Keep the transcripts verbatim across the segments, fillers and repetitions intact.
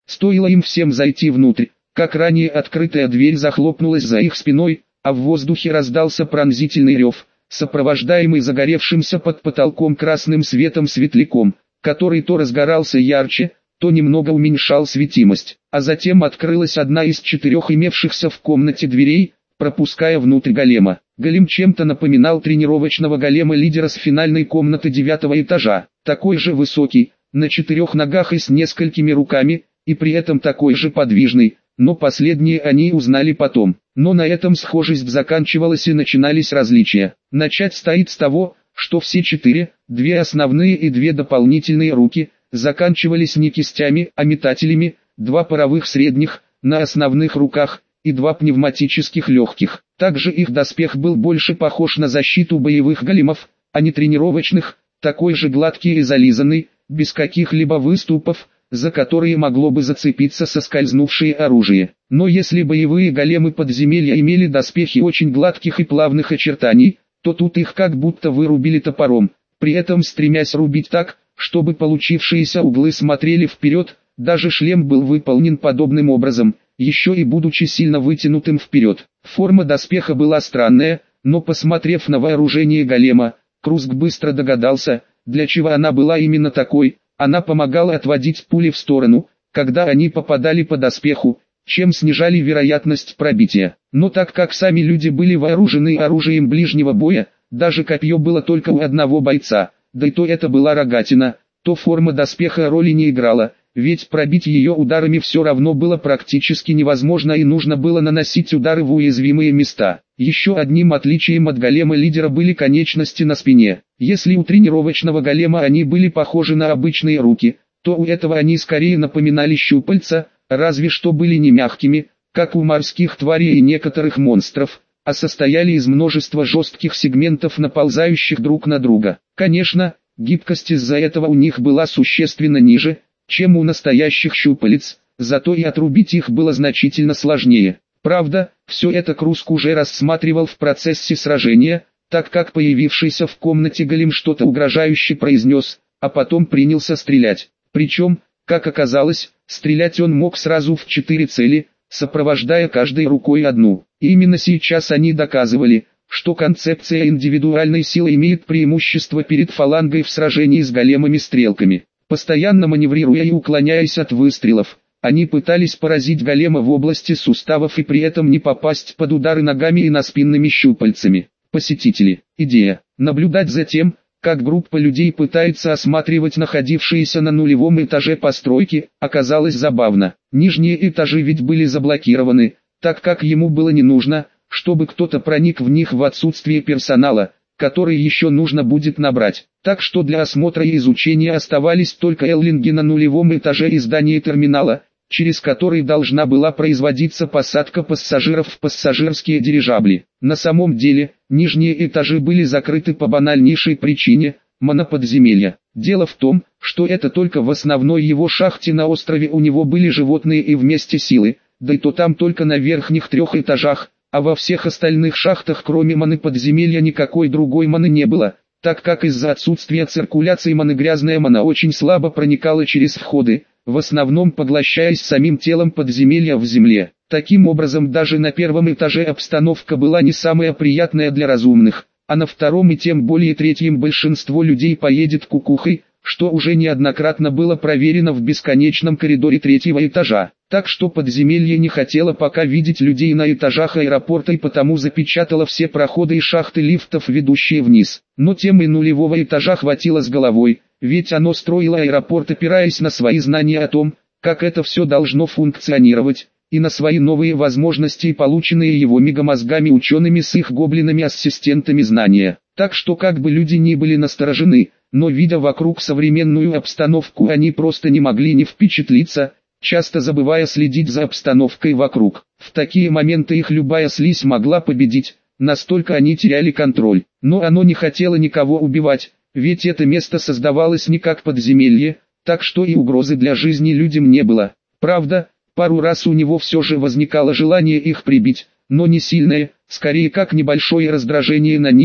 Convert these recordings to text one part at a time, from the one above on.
Стоило им всем зайти внутрь, как ранее открытая дверь захлопнулась за их спиной, а в воздухе раздался пронзительный рев, сопровождаемый загоревшимся под потолком красным светом светляком, который то разгорался ярче, то немного уменьшал светимость, а затем открылась одна из четырех имевшихся в комнате дверей, пропуская внутрь голема. Голем чем-то напоминал тренировочного голема лидера с финальной комнаты девятого этажа, такой же высокий, на четырех ногах и с несколькими руками, и при этом такой же подвижный, но последние они узнали потом. Но на этом схожесть заканчивалась и начинались различия. Начать стоит с того, что все четыре, две основные и две дополнительные руки, заканчивались не кистями, а метателями, два паровых средних, на основных руках, и два пневматических легких. Также их доспех был больше похож на защиту боевых големов, а не тренировочных, такой же гладкий и зализанный, без каких-либо выступов, за которые могло бы зацепиться соскользнувшее оружие. Но если боевые големы подземелья имели доспехи очень гладких и плавных очертаний, то тут их как будто вырубили топором, при этом стремясь рубить так, чтобы получившиеся углы смотрели вперед. Даже шлем был выполнен подобным образом, еще и будучи сильно вытянутым вперед. Форма доспеха была странная, но посмотрев на вооружение голема, Круск быстро догадался, для чего она была именно такой. Она помогала отводить пули в сторону, когда они попадали по доспеху, чем снижали вероятность пробития. Но так как сами люди были вооружены оружием ближнего боя, даже копье было только у одного бойца, да и то это была рогатина, то форма доспеха роли не играла, ведь пробить ее ударами все равно было практически невозможно и нужно было наносить удары в уязвимые места. Еще одним отличием от голема лидера были конечности на спине. Если у тренировочного голема они были похожи на обычные руки, то у этого они скорее напоминали щупальца, разве что были не мягкими, как у морских тварей и некоторых монстров, а состояли из множества жестких сегментов, наползающих друг на друга. Конечно, гибкость из-за этого у них была существенно ниже, чем у настоящих щупалец, зато и отрубить их было значительно сложнее. Правда, все это Круск уже рассматривал в процессе сражения, так как появившийся в комнате голем что-то угрожающе произнес, а потом принялся стрелять. Причем, как оказалось, стрелять он мог сразу в четыре цели, сопровождая каждой рукой одну. И именно сейчас они доказывали, что концепция индивидуальной силы имеет преимущество перед фалангой в сражении с големами-стрелками. Постоянно маневрируя и уклоняясь от выстрелов, они пытались поразить голема в области суставов и при этом не попасть под удары ногами и наспинными щупальцами. Посетители. Идея. Наблюдать за тем, как группа людей пытается осматривать находившиеся на нулевом этаже постройки, оказалось забавно. Нижние этажи ведь были заблокированы, так как ему было не нужно, чтобы кто-то проник в них в отсутствие персонала, который еще нужно будет набрать. Так что для осмотра и изучения оставались только эллинги на нулевом этаже и здание терминала, через который должна была производиться посадка пассажиров в пассажирские дирижабли. На самом деле, нижние этажи были закрыты по банальнейшей причине – моноподземелья. Дело в том, что это только в основной его шахте на острове у него были животные и вместе силы, да и то там только на верхних трех этажах, а во всех остальных шахтах кроме моноподземелья никакой другой маны не было, так как из-за отсутствия циркуляции маны грязная мана очень слабо проникала через входы, в основном поглощаясь самим телом подземелья в земле. Таким образом даже на первом этаже обстановка была не самая приятная для разумных, а на втором и тем более третьем большинство людей поедет кукухой, что уже неоднократно было проверено в бесконечном коридоре третьего этажа. Так что подземелье не хотело пока видеть людей на этажах аэропорта и потому запечатало все проходы и шахты лифтов, ведущие вниз. Но тем и нулевого этажа хватило с головой, ведь оно строило аэропорт, опираясь на свои знания о том, как это все должно функционировать, и на свои новые возможности, полученные его мегамозгами учеными с их гоблинами-ассистентами знания. Так что как бы люди ни были насторожены, но видя вокруг современную обстановку, они просто не могли не впечатлиться, часто забывая следить за обстановкой вокруг. В такие моменты их любая слизь могла победить, настолько они теряли контроль. Но оно не хотело никого убивать, ведь это место создавалось не как подземелье, так что и угрозы для жизни людям не было. Правда, пару раз у него все же возникало желание их прибить, но не сильное, скорее как небольшое раздражение на них,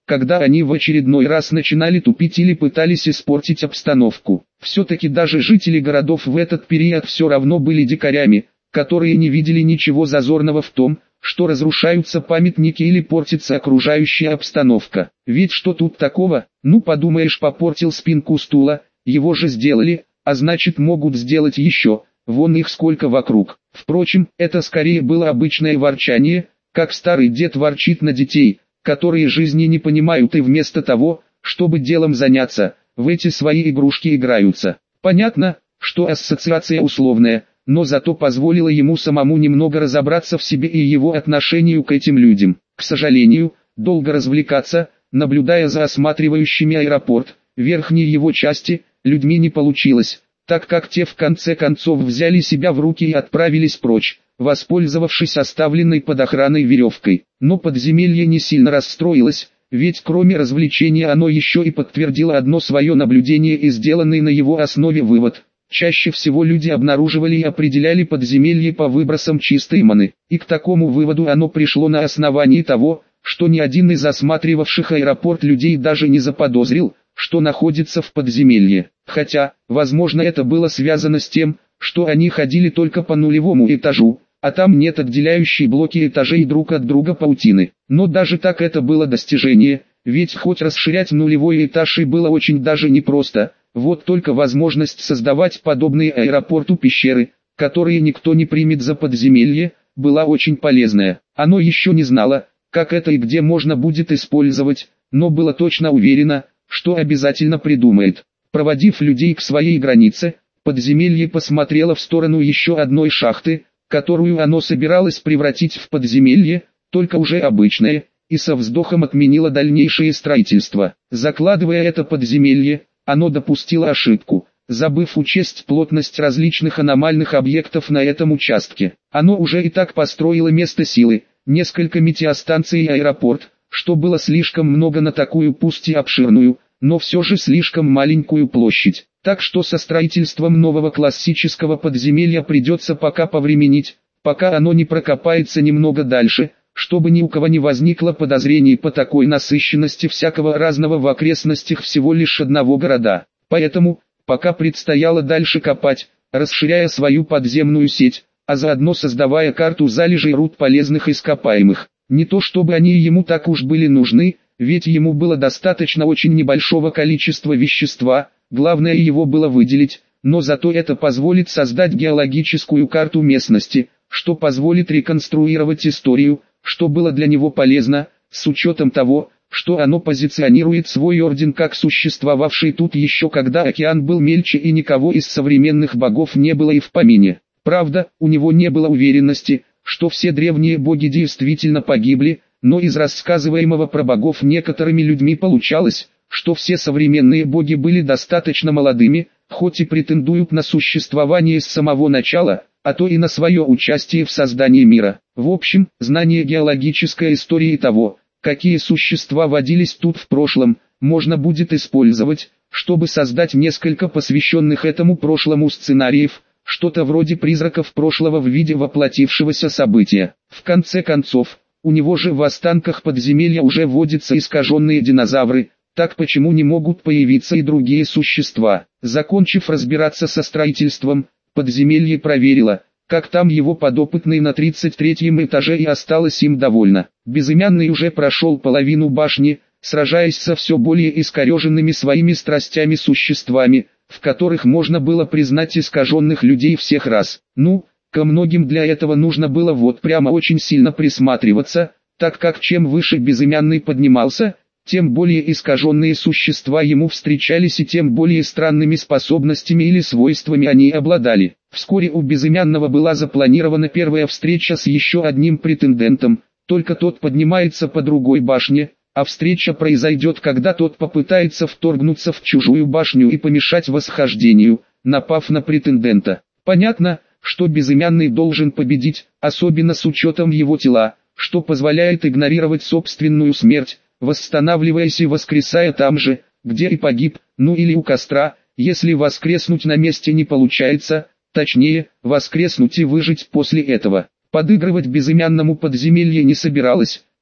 когда они в очередной раз начинали тупить или пытались испортить обстановку. Все-таки даже жители городов в этот период все равно были дикарями, которые не видели ничего зазорного в том, что разрушаются памятники или портится окружающая обстановка. Ведь что тут такого? Ну подумаешь, попортил спинку стула, его же сделали, а значит могут сделать еще, вон их сколько вокруг. Впрочем, это скорее было обычное ворчание, как старый дед ворчит на детей, которые жизни не понимают и вместо того, чтобы делом заняться, в эти свои игрушки играются. Понятно, что ассоциация условная, но зато позволила ему самому немного разобраться в себе и его отношению к этим людям. К сожалению, долго развлекаться, наблюдая за осматривающими аэропорт, верхней его части, людьми не получилось, так как те в конце концов взяли себя в руки и отправились прочь, воспользовавшись оставленной под охраной веревкой. Но подземелье не сильно расстроилось, ведь кроме развлечения оно еще и подтвердило одно свое наблюдение и сделанный на его основе вывод. Чаще всего люди обнаруживали и определяли подземелье по выбросам чистой маны, и к такому выводу оно пришло на основании того, что ни один из осматривавших аэропорт людей даже не заподозрил, что находится в подземелье. Хотя, возможно, это было связано с тем, что они ходили только по нулевому этажу, а там нет отделяющей блоки этажей друг от друга паутины. Но даже так это было достижение, ведь хоть расширять нулевой этаж и было очень даже непросто, вот только возможность создавать подобные аэропорту пещеры, которые никто не примет за подземелье, была очень полезная. Оно еще не знало, как это и где можно будет использовать, но было точно уверено, что обязательно придумает. Проводив людей к своей границе, подземелье посмотрело в сторону еще одной шахты, которую оно собиралось превратить в подземелье, только уже обычное, и со вздохом отменило дальнейшее строительство. Закладывая это подземелье, оно допустило ошибку, забыв учесть плотность различных аномальных объектов на этом участке. Оно уже и так построило место силы, несколько метеостанций и аэропорт, что было слишком много на такую пусть и обширную, но все же слишком маленькую площадь. Так что со строительством нового классического подземелья придется пока повременить, пока оно не прокопается немного дальше, чтобы ни у кого не возникло подозрений по такой насыщенности всякого разного в окрестностях всего лишь одного города. Поэтому, пока предстояло дальше копать, расширяя свою подземную сеть, а заодно создавая карту залежей руд полезных ископаемых. Не то чтобы они ему так уж были нужны, ведь ему было достаточно очень небольшого количества вещества, главное его было выделить, но зато это позволит создать геологическую карту местности, что позволит реконструировать историю, что было для него полезно, с учетом того, что оно позиционирует свой орден как существовавший тут еще когда океан был мельче и никого из современных богов не было и в помине. Правда, у него не было уверенности, что все древние боги действительно погибли, но из рассказываемого про богов некоторыми людьми получалось, что все современные боги были достаточно молодыми, хоть и претендуют на существование с самого начала, а то и на свое участие в создании мира. В общем, знание геологической истории того, какие существа водились тут в прошлом, можно будет использовать, чтобы создать несколько посвященных этому прошлому сценариев, что-то вроде призраков прошлого в виде воплотившегося события. В конце концов, у него же в останках подземелья уже водятся искаженные динозавры, так почему не могут появиться и другие существа? Закончив разбираться со строительством, подземелье проверило, как там его подопытный на тридцать третьем этаже, и осталось им довольно. Безымянный уже прошел половину башни, сражаясь со все более искореженными своими страстями существами, в которых можно было признать искаженных людей всех рас. Ну, ко многим для этого нужно было вот прямо очень сильно присматриваться, так как чем выше Безымянный поднимался, тем более искаженные существа ему встречались и тем более странными способностями или свойствами они обладали. Вскоре у Безымянного была запланирована первая встреча с еще одним претендентом, только тот поднимается по другой башне, а встреча произойдет, когда тот попытается вторгнуться в чужую башню и помешать восхождению, напав на претендента. Понятно, что Безымянный должен победить, особенно с учетом его тела, что позволяет игнорировать собственную смерть, восстанавливаясь и воскресая там же, где и погиб, ну или у костра, если воскреснуть на месте не получается, точнее, воскреснуть и выжить после этого. Подыгрывать Безымянному подземелье не собиралось,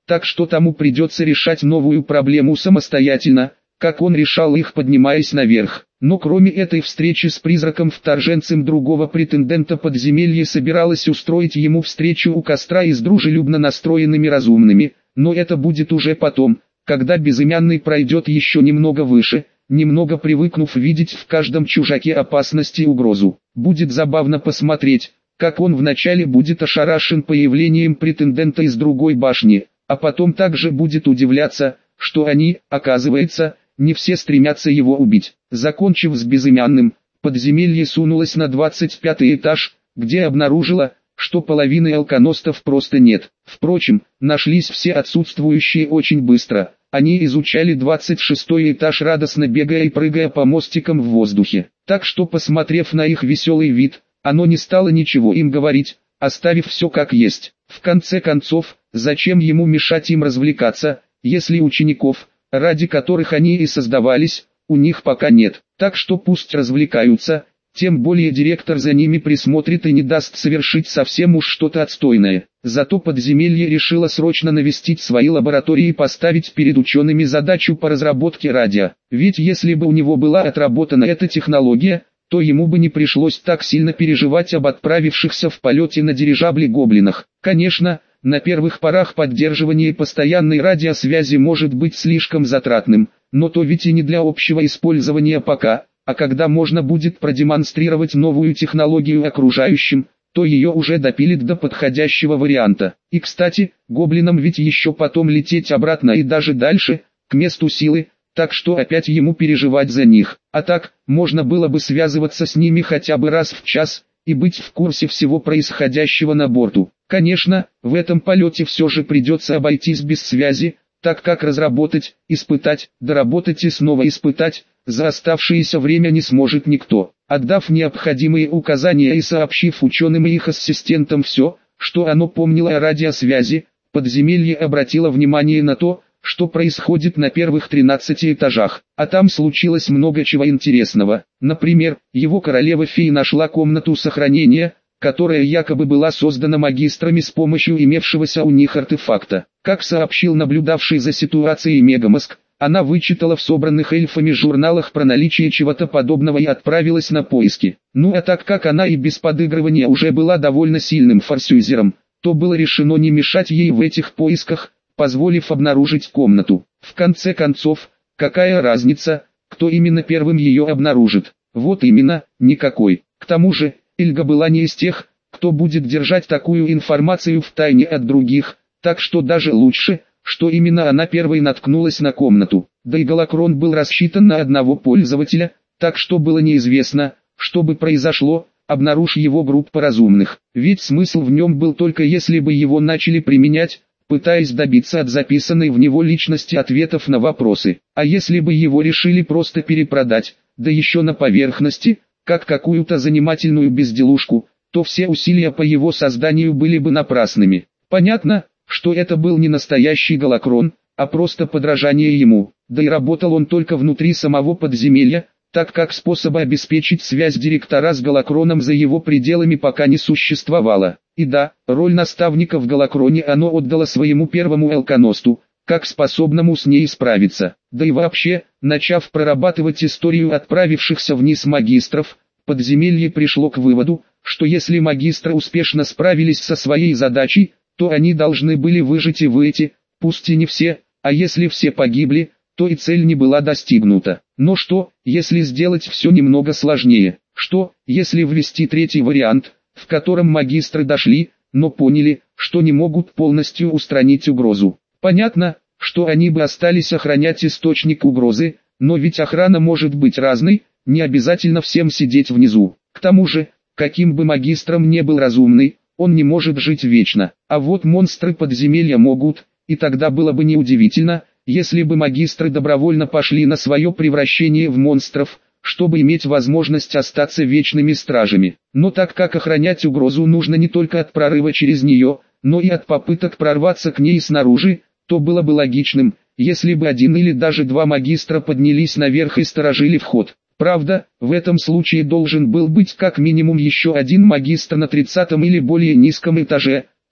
так что тому придется решать новую проблему самостоятельно, как он решал их, поднимаясь наверх. Но кроме этой встречи с призраком-вторженцем, другого претендента подземелье собиралось устроить ему встречу у костра и с дружелюбно настроенными разумными, но это будет уже потом, когда безымянный пройдет еще немного выше, немного привыкнув видеть в каждом чужаке опасность и угрозу. Будет забавно посмотреть, как он вначале будет ошарашен появлением претендента из другой башни, а потом также будет удивляться, что они, оказывается, не все стремятся его убить. Закончив с безымянным, подземелье сунулось на двадцать пятый этаж, где обнаружила, что половины алконостов просто нет. Впрочем, нашлись все отсутствующие очень быстро. Они изучали двадцать шестой этаж, радостно бегая и прыгая по мостикам в воздухе. Так что, посмотрев на их веселый вид, оно не стало ничего им говорить, оставив все как есть. В конце концов, зачем ему мешать им развлекаться, если учеников, ради которых они и создавались, у них пока нет. Так что пусть развлекаются, тем более директор за ними присмотрит и не даст совершить совсем уж что-то отстойное. Зато подземелье решило срочно навестить свои лаборатории и поставить перед учеными задачу по разработке радио. Ведь если бы у него была отработана эта технология, то ему бы не пришлось так сильно переживать об отправившихся в полете на дирижабле гоблинах. Конечно, на первых порах поддерживание постоянной радиосвязи может быть слишком затратным, но то ведь и не для общего использования пока, а когда можно будет продемонстрировать новую технологию окружающим, то ее уже допилит до подходящего варианта. И кстати, гоблинам ведь еще потом лететь обратно и даже дальше, к месту силы, так что опять ему переживать за них. А так, можно было бы связываться с ними хотя бы раз в час, и быть в курсе всего происходящего на борту. Конечно, в этом полете все же придется обойтись без связи, так как разработать, испытать, доработать и снова испытать, за оставшееся время не сможет никто. Отдав необходимые указания и сообщив ученым и их ассистентам все, что оно помнило о радиосвязи, подземелье обратило внимание на то, что происходит на первых тринадцати этажах. А там случилось много чего интересного. Например, его королева-фея нашла комнату сохранения, которая якобы была создана магистрами с помощью имевшегося у них артефакта. Как сообщил наблюдавший за ситуацией Мегамозг, она вычитала в собранных эльфами журналах про наличие чего-то подобного и отправилась на поиски. Ну а так как она и без подыгрывания уже была довольно сильным форсюзером, то было решено не мешать ей в этих поисках, позволив обнаружить комнату. В конце концов, какая разница, кто именно первым ее обнаружит? Вот именно, никакой. К тому же, Эльга была не из тех, кто будет держать такую информацию в тайне от других, так что даже лучше, что именно она первой наткнулась на комнату. Да и голокрон был рассчитан на одного пользователя, так что было неизвестно, что бы произошло, обнаружив его группа разумных. Ведь смысл в нем был только если бы его начали применять, пытаясь добиться от записанной в него личности ответов на вопросы. А если бы его решили просто перепродать, да еще на поверхности, как какую-то занимательную безделушку, то все усилия по его созданию были бы напрасными. Понятно, что это был не настоящий голокрон, а просто подражание ему, да и работал он только внутри самого подземелья, так как способа обеспечить связь директора с голокроном за его пределами пока не существовало. И да, роль наставника в голокроне оно отдало своему первому алконосту, как способному с ней справиться. Да и вообще, начав прорабатывать историю отправившихся вниз магистров, подземелье пришло к выводу, что если магистры успешно справились со своей задачей, то они должны были выжить и выйти, пусть и не все, а если все погибли, то и цель не была достигнута. Но что, если сделать все немного сложнее? Что, если ввести третий вариант, в котором магистры дошли, но поняли, что не могут полностью устранить угрозу? Понятно, что они бы остались охранять источник угрозы, но ведь охрана может быть разной, не обязательно всем сидеть внизу. К тому же, каким бы магистром не был разумный, он не может жить вечно. А вот монстры подземелья могут, и тогда было бы неудивительно, если бы магистры добровольно пошли на свое превращение в монстров, чтобы иметь возможность остаться вечными стражами. Но так как охранять угрозу нужно не только от прорыва через нее, но и от попыток прорваться к ней снаружи, то было бы логичным, если бы один или даже два магистра поднялись наверх и сторожили вход. Правда, в этом случае должен был быть как минимум еще один магистр на тридцатом или более низком этаже,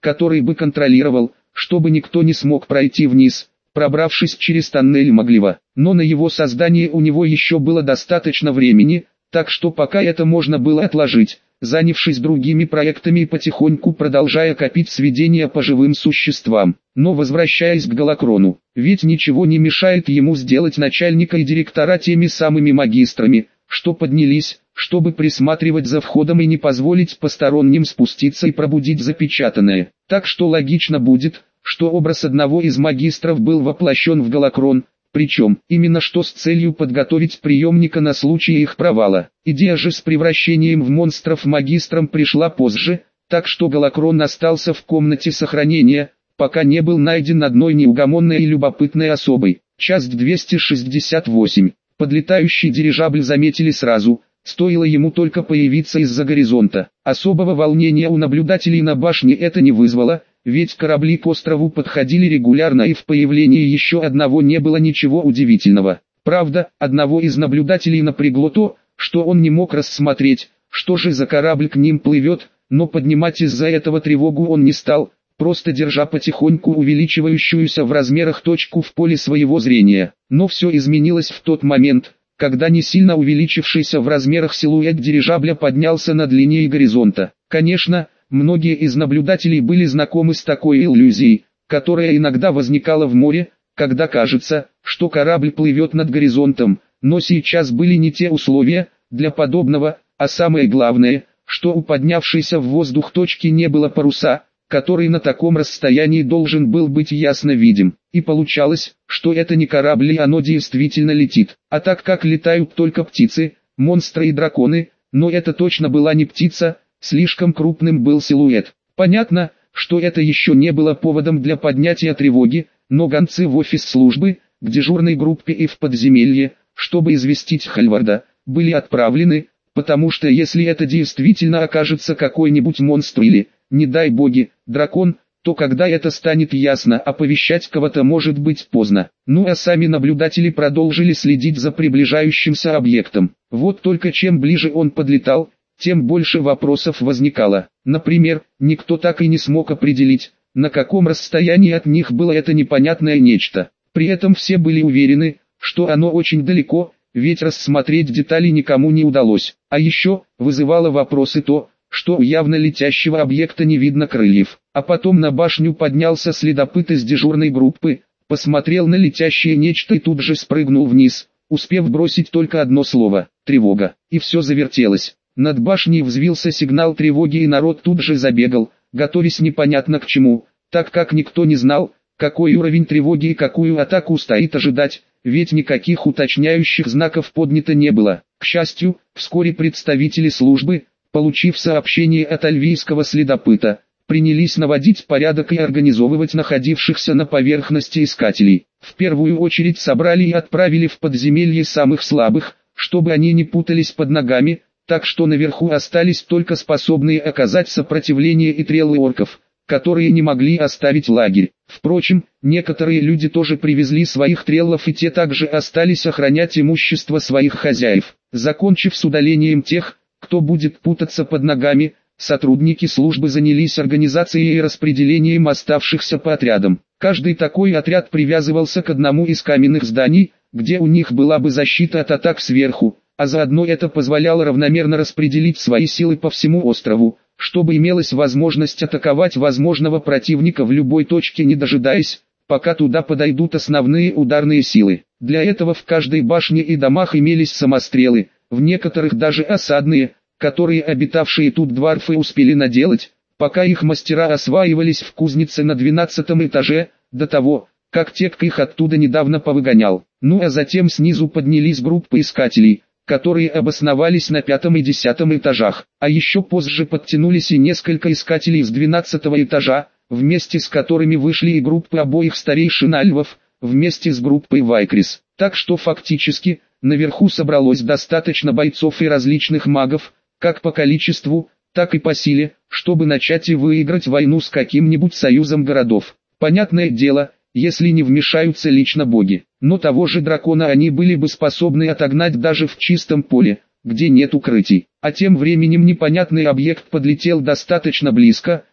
который бы контролировал, чтобы никто не смог пройти вниз, пробравшись через тоннель Моглива. Но на его создание у него еще было достаточно времени, так что пока это можно было отложить, занявшись другими проектами и потихоньку продолжая копить сведения по живым существам. Но возвращаясь к Галакрону, ведь ничего не мешает ему сделать начальника и директора теми самыми магистрами, что поднялись, чтобы присматривать за входом и не позволить посторонним спуститься и пробудить запечатанное. Так что логично будет, что образ одного из магистров был воплощен в Галакрон, причем именно что с целью подготовить приемника на случай их провала. Идея же с превращением в монстров магистром пришла позже, так что Галакрон остался в комнате сохранения, пока не был найден одной неугомонной и любопытной особой. Часть двести шестьдесят восемь. Подлетающий дирижабль заметили сразу, стоило ему только появиться из-за горизонта. Особого волнения у наблюдателей на башне это не вызвало, ведь корабли к острову подходили регулярно и в появлении еще одного не было ничего удивительного. Правда, одного из наблюдателей напрягло то, что он не мог рассмотреть, что же за корабль к ним плывет, но поднимать из-за этого тревогу он не стал, просто держа потихоньку увеличивающуюся в размерах точку в поле своего зрения. Но все изменилось в тот момент, когда не сильно увеличившийся в размерах силуэт дирижабля поднялся над линией горизонта. Конечно, многие из наблюдателей были знакомы с такой иллюзией, которая иногда возникала в море, когда кажется, что корабль плывет над горизонтом, но сейчас были не те условия для подобного, а самое главное, что у поднявшейся в воздух точки не было паруса, который на таком расстоянии должен был быть ясно видим. И получалось, что это не корабль и оно действительно летит. А так как летают только птицы, монстры и драконы, но это точно была не птица, слишком крупным был силуэт. Понятно, что это еще не было поводом для поднятия тревоги, но гонцы в офис службы, к дежурной группе и в подземелье, чтобы известить Хальварда, были отправлены, потому что если это действительно окажется какой-нибудь монстр или, не дай боги, дракон, то когда это станет ясно, оповещать кого-то может быть поздно. Ну а сами наблюдатели продолжили следить за приближающимся объектом. Вот только чем ближе он подлетал, тем больше вопросов возникало. Например, никто так и не смог определить, на каком расстоянии от них было это непонятное нечто. При этом все были уверены, что оно очень далеко, ведь рассмотреть детали никому не удалось. А еще вызывало вопросы то, что у явно летящего объекта не видно крыльев. А потом на башню поднялся следопыт из дежурной группы, посмотрел на летящее нечто и тут же спрыгнул вниз, успев бросить только одно слово – тревога. И все завертелось. Над башней взвился сигнал тревоги и народ тут же забегал, готовясь непонятно к чему, так как никто не знал, какой уровень тревоги и какую атаку стоит ожидать, ведь никаких уточняющих знаков поднято не было. К счастью, вскоре представители службы, получив сообщение от альвийского следопыта, принялись наводить порядок и организовывать находившихся на поверхности искателей. В первую очередь собрали и отправили в подземелье самых слабых, чтобы они не путались под ногами, так что наверху остались только способные оказать сопротивление и треллы орков, которые не могли оставить лагерь. Впрочем, некоторые люди тоже привезли своих треллов и те также остались охранять имущество своих хозяев. Закончив с удалением тех, кто будет путаться под ногами, сотрудники службы занялись организацией и распределением оставшихся по отрядам. Каждый такой отряд привязывался к одному из каменных зданий, где у них была бы защита от атак сверху, а заодно это позволяло равномерно распределить свои силы по всему острову, чтобы имелась возможность атаковать возможного противника в любой точке, не дожидаясь, пока туда подойдут основные ударные силы. Для этого в каждой башне и домах имелись самострелы, в некоторых даже осадные, которые обитавшие тут дварфы успели наделать, пока их мастера осваивались в кузнице на двенадцатом этаже, до того, как Тек их оттуда недавно повыгонял. Ну а затем снизу поднялись группы искателей, которые обосновались на пятом и десятом этажах, а еще позже подтянулись и несколько искателей с двенадцатого этажа, вместе с которыми вышли и группы обоих старейшин альвов, вместе с группой Вайкрис. Так что фактически, наверху собралось достаточно бойцов и различных магов, как по количеству, так и по силе, чтобы начать и выиграть войну с каким-нибудь союзом городов. Понятное дело, если не вмешаются лично боги. Но того же дракона они были бы способны отогнать даже в чистом поле, где нет укрытий. А тем временем непонятный объект подлетел достаточно близко,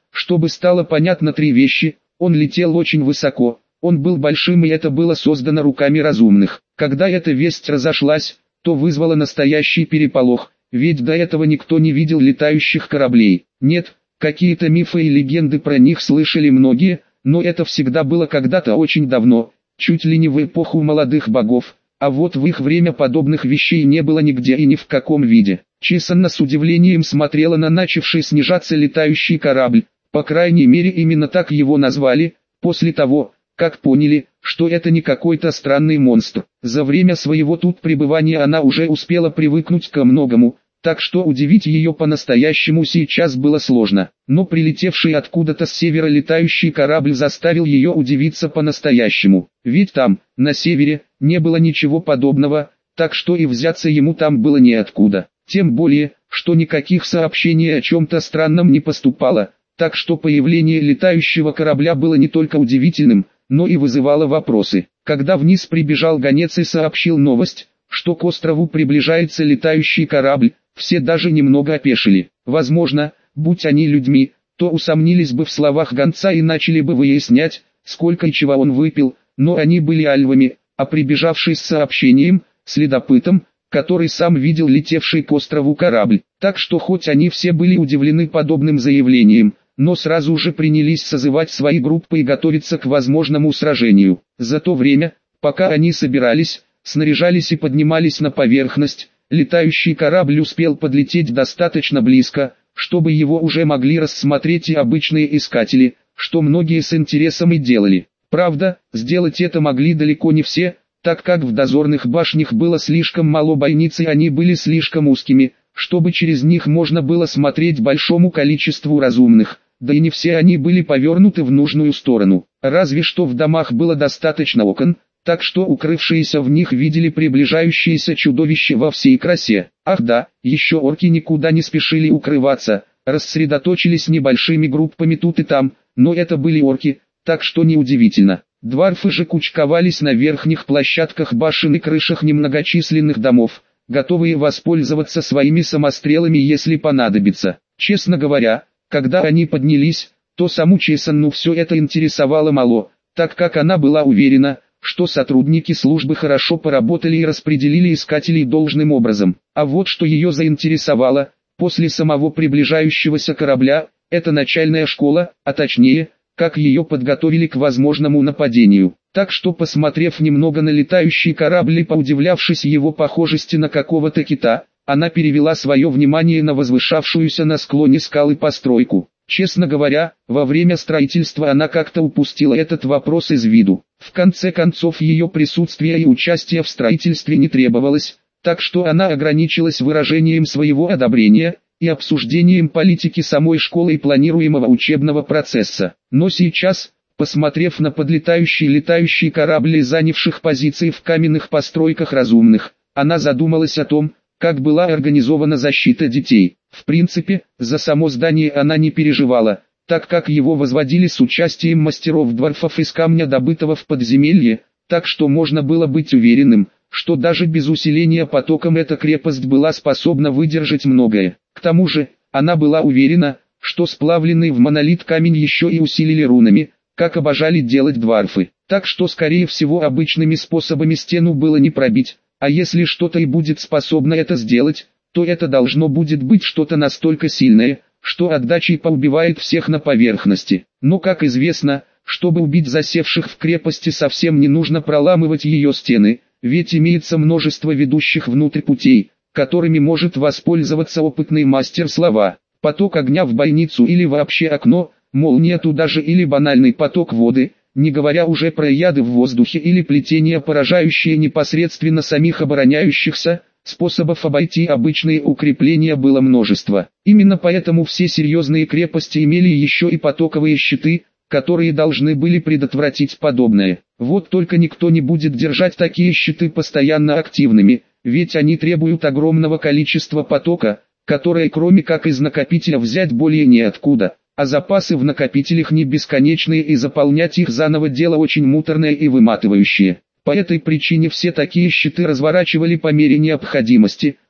чтобы стало понятно три вещи: он летел очень высоко, он был большим, и это было создано руками разумных. Когда эта весть разошлась, то вызвало настоящий переполох, ведь до этого никто не видел летающих кораблей. Нет, какие-то мифы и легенды про них слышали многие, но это всегда было когда-то очень давно, чуть ли не в эпоху молодых богов, а вот в их время подобных вещей не было нигде и ни в каком виде. Чесанна с удивлением смотрела на начавший снижаться летающий корабль, по крайней мере именно так его назвали, после того, как поняли, что это не какой-то странный монстр. За время своего тут пребывания она уже успела привыкнуть ко многому, так что удивить ее по-настоящему сейчас было сложно. Но прилетевший откуда-то с севера летающий корабль заставил ее удивиться по-настоящему. Ведь там, на севере, не было ничего подобного, так что и взяться ему там было неоткуда. Тем более, что никаких сообщений о чем-то странном не поступало, так что появление летающего корабля было не только удивительным, но и вызывало вопросы. Когда вниз прибежал гонец и сообщил новость, что к острову приближается летающий корабль, все даже немного опешили. Возможно, будь они людьми, то усомнились бы в словах гонца и начали бы выяснять, сколько и чего он выпил, но они были альвами, а прибежавший с сообщением, следопытом, который сам видел летевший к острову корабль. Так что хоть они все были удивлены подобным заявлением, но сразу же принялись созывать свои группы и готовиться к возможному сражению. За то время, пока они собирались, снаряжались и поднимались на поверхность, летающий корабль успел подлететь достаточно близко, чтобы его уже могли рассмотреть и обычные искатели, что многие с интересом и делали. Правда, сделать это могли далеко не все, так как в дозорных башнях было слишком мало бойниц и они были слишком узкими, чтобы через них можно было смотреть большому количеству разумных, да и не все они были повернуты в нужную сторону. Разве что в домах было достаточно окон, так что укрывшиеся в них видели приближающееся чудовище во всей красе. Ах да, еще орки никуда не спешили укрываться, рассредоточились небольшими группами тут и там, но это были орки, так что неудивительно. Дварфы же кучковались на верхних площадках башен и крышах немногочисленных домов, готовые воспользоваться своими самострелами, если понадобится. Честно говоря, когда они поднялись, то саму Чесанну все это интересовало мало, так как она была уверена, что сотрудники службы хорошо поработали и распределили искателей должным образом. А вот что ее заинтересовало, после самого приближающегося корабля, это начальная школа, а точнее, как ее подготовили к возможному нападению. Так что, посмотрев немного на летающий корабль и поудивлявшись его похожести на какого-то кита, она перевела свое внимание на возвышавшуюся на склоне скалы постройку. Честно говоря, во время строительства она как-то упустила этот вопрос из виду. В конце концов, ее присутствие и участие в строительстве не требовалось, так что она ограничилась выражением своего одобрения и обсуждением политики самой школы и планируемого учебного процесса. Но сейчас, посмотрев на подлетающий летающий корабль, занявших позиции в каменных постройках разумных, она задумалась о том, как была организована защита детей. В принципе, за само здание она не переживала, так как его возводили с участием мастеров-дварфов из камня, добытого в подземелье, так что можно было быть уверенным, что даже без усиления потоком эта крепость была способна выдержать многое. К тому же, она была уверена, что сплавленный в монолит камень еще и усилили рунами, как обожали делать дварфы. Так что скорее всего обычными способами стену было не пробить, а если что-то и будет способно это сделать, то это должно будет быть что-то настолько сильное, что отдачей поубивает всех на поверхности. Но как известно, чтобы убить засевших в крепости, совсем не нужно проламывать ее стены, ведь имеется множество ведущих внутрь путей, которыми может воспользоваться опытный мастер слова. Поток огня в бойницу или вообще окно, молния туда же или банальный поток воды, не говоря уже про яды в воздухе или плетения, поражающие непосредственно самих обороняющихся. Способов обойти обычные укрепления было множество. Именно поэтому все серьезные крепости имели еще и потоковые щиты, которые должны были предотвратить подобное. Вот только никто не будет держать такие щиты постоянно активными, ведь они требуют огромного количества потока, которое кроме как из накопителя взять более неоткуда, а запасы в накопителях не бесконечные и заполнять их заново дело очень муторное и выматывающее. По этой причине все такие щиты разворачивали по мере необходимости,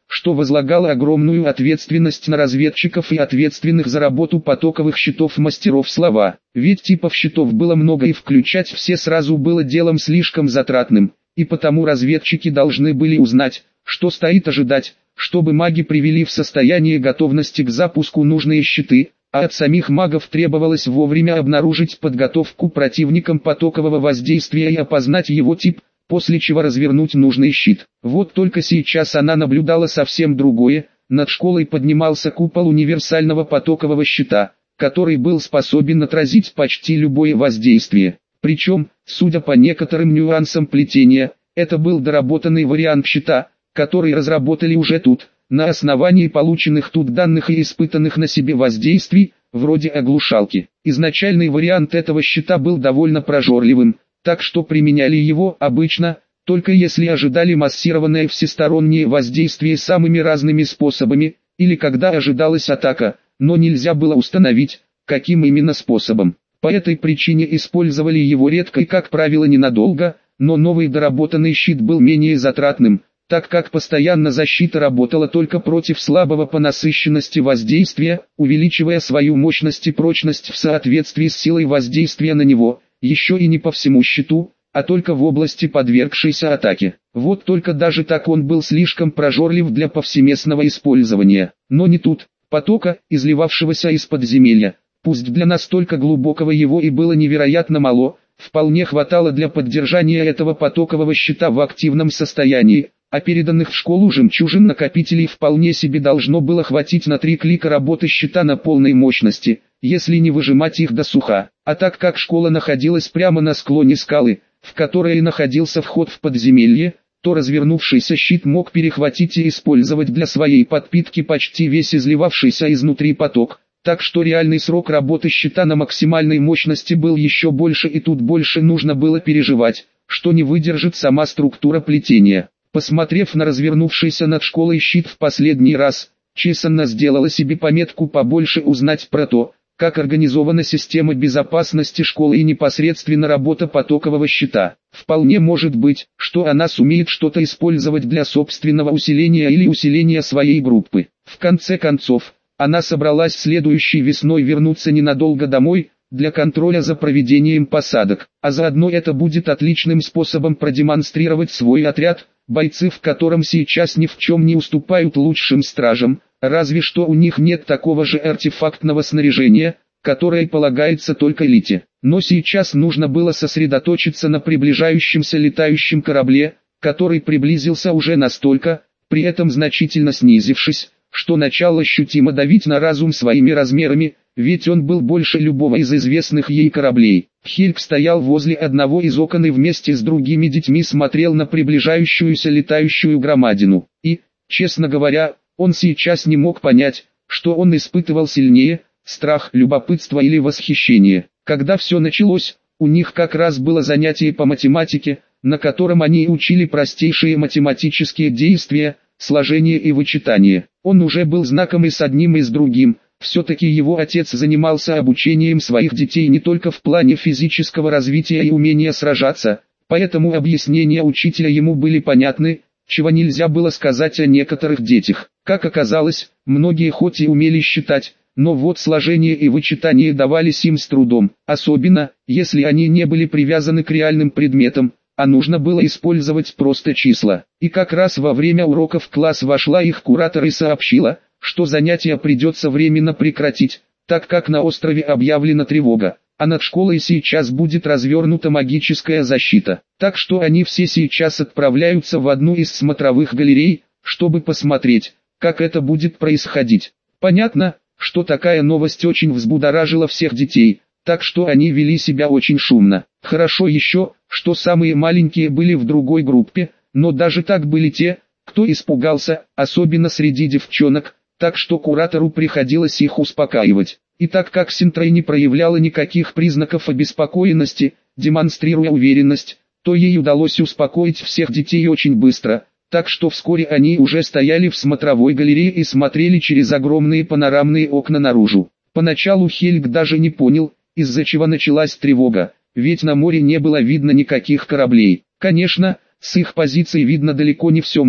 что возлагало огромную ответственность на разведчиков и ответственных за работу потоковых счетов мастеров слова. Ведь типов счетов было много и включать все сразу было делом слишком затратным, и потому разведчики должны были узнать, что стоит ожидать, чтобы маги привели в состояние готовности к запуску нужные щиты, а от самих магов требовалось вовремя обнаружить подготовку противникам потокового воздействия и опознать его тип, после чего развернуть нужный щит. Вот только сейчас она наблюдала совсем другое. Над школой поднимался купол универсального потокового щита, который был способен отразить почти любое воздействие. Причем, судя по некоторым нюансам плетения, это был доработанный вариант щита, который разработали уже тут, на основании полученных тут данных и испытанных на себе воздействий, вроде оглушалки. Изначальный вариант этого щита был довольно прожорливым, так что применяли его обычно, только если ожидали массированное всестороннее воздействие самыми разными способами, или когда ожидалась атака, но нельзя было установить, каким именно способом. По этой причине использовали его редко и как правило ненадолго, но новый доработанный щит был менее затратным, так как постоянно защита работала только против слабого по насыщенности воздействия, увеличивая свою мощность и прочность в соответствии с силой воздействия на него, еще и не по всему щиту, а только в области подвергшейся атаке. Вот только даже так он был слишком прожорлив для повсеместного использования. Но не тут. Потока, изливавшегося из подземелья, пусть для настолько глубокого его и было невероятно мало, вполне хватало для поддержания этого потокового щита в активном состоянии, а переданных в школу жемчужин накопителей вполне себе должно было хватить на три клика работы щита на полной мощности, если не выжимать их до суха. А так как школа находилась прямо на склоне скалы, в которой и находился вход в подземелье, то развернувшийся щит мог перехватить и использовать для своей подпитки почти весь изливавшийся изнутри поток, так что реальный срок работы щита на максимальной мощности был еще больше, и тут больше нужно было переживать, что не выдержит сама структура плетения. Посмотрев на развернувшийся над школой щит в последний раз, Чесанна сделала себе пометку побольше узнать про то, как организована система безопасности школы и непосредственно работа потокового щита. Вполне может быть, что она сумеет что-то использовать для собственного усиления или усиления своей группы. В конце концов, она собралась следующей весной вернуться ненадолго домой, для контроля за проведением посадок, а заодно это будет отличным способом продемонстрировать свой отряд, бойцы в котором сейчас ни в чем не уступают лучшим стражам, разве что у них нет такого же артефактного снаряжения, которое полагается только элите. Но сейчас нужно было сосредоточиться на приближающемся летающем корабле, который приблизился уже настолько, при этом значительно снизившись, что начал ощутимо давить на разум своими размерами, ведь он был больше любого из известных ей кораблей. Хельг стоял возле одного из окон и вместе с другими детьми смотрел на приближающуюся летающую громадину. И, честно говоря, он сейчас не мог понять, что он испытывал сильнее, страх, любопытство или восхищение. Когда все началось, у них как раз было занятие по математике, на котором они учили простейшие математические действия, сложение и вычитание. Он уже был знаком и с одним и с другим. Все-таки его отец занимался обучением своих детей не только в плане физического развития и умения сражаться, поэтому объяснения учителя ему были понятны, чего нельзя было сказать о некоторых детях. Как оказалось, многие хоть и умели считать, но вот сложение и вычитание давались им с трудом, особенно, если они не были привязаны к реальным предметам, а нужно было использовать просто числа. И как раз во время урока в класс вошла их куратор и сообщила, что занятия придется временно прекратить, так как на острове объявлена тревога, а над школой сейчас будет развернута магическая защита. Так что они все сейчас отправляются в одну из смотровых галерей, чтобы посмотреть, как это будет происходить. Понятно, что такая новость очень взбудоражила всех детей, так что они вели себя очень шумно. Хорошо еще, что самые маленькие были в другой группе, но даже так были те, кто испугался, особенно среди девчонок, так что куратору приходилось их успокаивать. И так как Синтрей не проявляла никаких признаков обеспокоенности, демонстрируя уверенность, то ей удалось успокоить всех детей очень быстро, так что вскоре они уже стояли в смотровой галерее и смотрели через огромные панорамные окна наружу. Поначалу Хельг даже не понял, из-за чего началась тревога, ведь на море не было видно никаких кораблей. Конечно, с их позиции видно далеко не все море,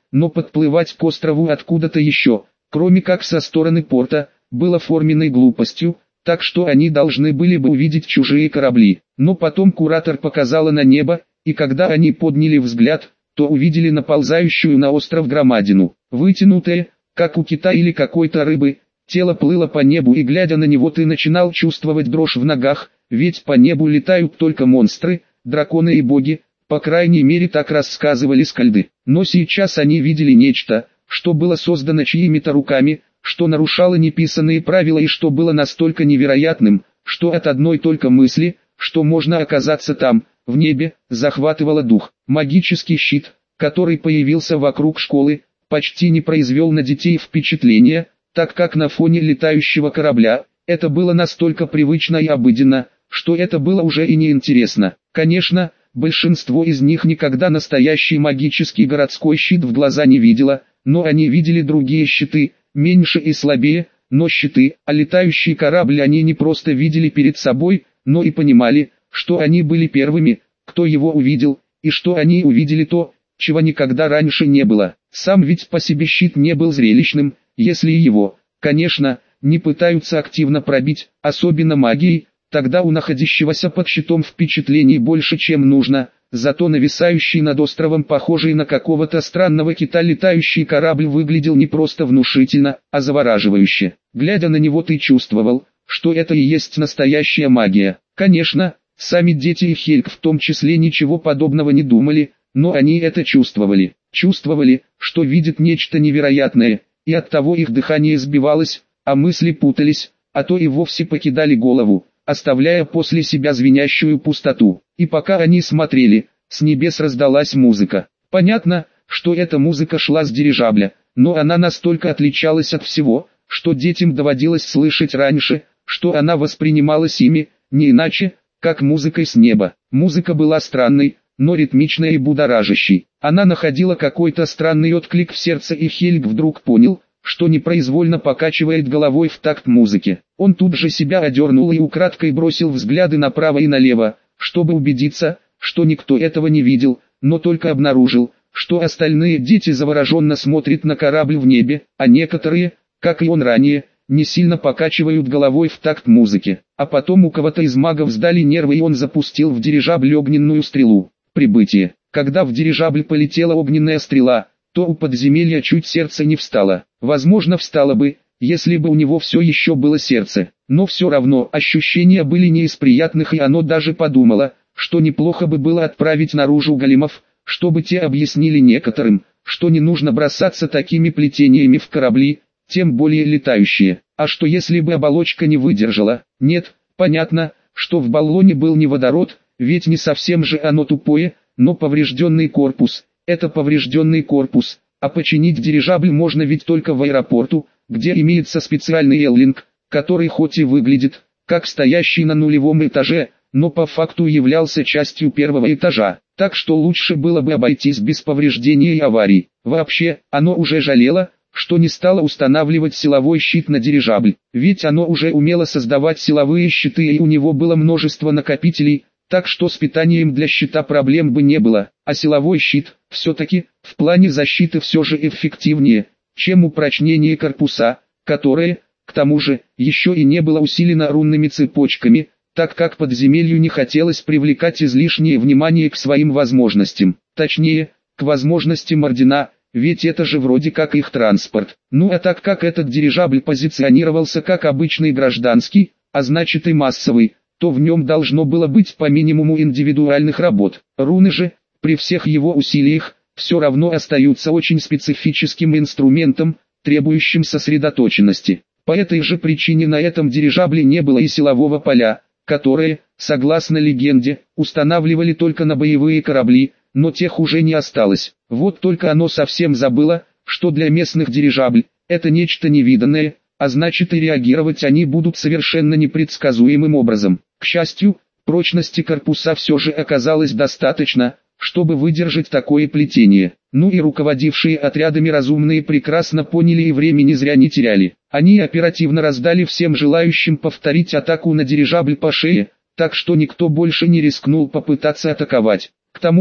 но подплывать к острову откуда-то еще, кроме как со стороны порта, было форменной глупостью, так что они должны были бы увидеть чужие корабли. Но потом куратор показала на небо, и когда они подняли взгляд, то увидели наползающую на остров громадину. Вытянутое, как у кита или какой-то рыбы, тело плыло по небу, и глядя на него ты начинал чувствовать дрожь в ногах, ведь по небу летают только монстры, драконы и боги, по крайней мере так рассказывали скальды. Но сейчас они видели нечто, что было создано чьими-то руками, что нарушало неписанные правила и что было настолько невероятным, что от одной только мысли, что можно оказаться там, в небе, захватывало дух. Магический щит, который появился вокруг школы, почти не произвел на детей впечатления, так как на фоне летающего корабля, это было настолько привычно и обыденно, что это было уже и неинтересно. Конечно, большинство из них никогда настоящий магический городской щит в глаза не видело, но они видели другие щиты, меньше и слабее, но щиты, а летающий корабль они не просто видели перед собой, но и понимали, что они были первыми, кто его увидел, и что они увидели то, чего никогда раньше не было. Сам ведь по себе щит не был зрелищным, если его, конечно, не пытаются активно пробить, особенно магией, тогда у находящегося под щитом впечатлений больше чем нужно, зато нависающий над островом похожий на какого-то странного кита летающий корабль выглядел не просто внушительно, а завораживающе. Глядя на него ты чувствовал, что это и есть настоящая магия. Конечно, сами дети и Хельг в том числе ничего подобного не думали, но они это чувствовали. Чувствовали, что видят нечто невероятное, и оттого их дыхание сбивалось, а мысли путались, а то и вовсе покидали голову, оставляя после себя звенящую пустоту. И пока они смотрели, с небес раздалась музыка. Понятно, что эта музыка шла с дирижабля, но она настолько отличалась от всего, что детям доводилось слышать раньше, что она воспринималась ими, не иначе, как музыкой с неба. Музыка была странной, но ритмичной и будоражащей. Она находила какой-то странный отклик в сердце, и Хельг вдруг понял, что непроизвольно покачивает головой в такт музыке. Он тут же себя одернул и украдкой бросил взгляды направо и налево, чтобы убедиться, что никто этого не видел, но только обнаружил, что остальные дети завороженно смотрят на корабль в небе, а некоторые, как и он ранее, не сильно покачивают головой в такт музыки. А потом у кого-то из магов сдали нервы, и он запустил в дирижабль огненную стрелу. Прибытие. Когда в дирижабль полетела огненная стрела, то у подземелья чуть сердце не встало. Возможно, встало бы, если бы у него все еще было сердце. Но все равно ощущения были не из приятных, и оно даже подумало, что неплохо бы было отправить наружу големов, чтобы те объяснили некоторым, что не нужно бросаться такими плетениями в корабли, тем более летающие. А что если бы оболочка не выдержала? Нет, понятно, что в баллоне был не водород, ведь не совсем же оно тупое, но поврежденный корпус. Это поврежденный корпус, а починить дирижабль можно ведь только в аэропорту, где имеется специальный эллинг, который хоть и выглядит, как стоящий на нулевом этаже, но по факту являлся частью первого этажа. Так что лучше было бы обойтись без повреждений и аварий. Вообще, оно уже жалело, что не стало устанавливать силовой щит на дирижабль, ведь оно уже умело создавать силовые щиты, и у него было множество накопителей, так что с питанием для щита проблем бы не было, а силовой щит, все-таки, в плане защиты все же эффективнее, чем упрочнение корпуса, которое, к тому же, еще и не было усилено рунными цепочками, так как подземелью не хотелось привлекать излишнее внимание к своим возможностям, точнее, к возможностям ордена, ведь это же вроде как их транспорт. Ну а так как этот дирижабль позиционировался как обычный гражданский, а значит и массовый, то в нем должно было быть по минимуму индивидуальных работ. Руны же, при всех его усилиях, все равно остаются очень специфическим инструментом, требующим сосредоточенности. По этой же причине на этом дирижабле не было и силового поля, которое, согласно легенде, устанавливали только на боевые корабли, но тех уже не осталось. Вот только оно совсем забыло, что для местных дирижабль – это нечто невиданное, а значит и реагировать они будут совершенно непредсказуемым образом. К счастью, прочности корпуса все же оказалось достаточно, чтобы выдержать такое плетение. Ну и руководившие отрядами разумные прекрасно поняли и времени зря не теряли. Они оперативно раздали всем желающим повторить атаку на дирижабль по шее, так что никто больше не рискнул попытаться атаковать. К тому же,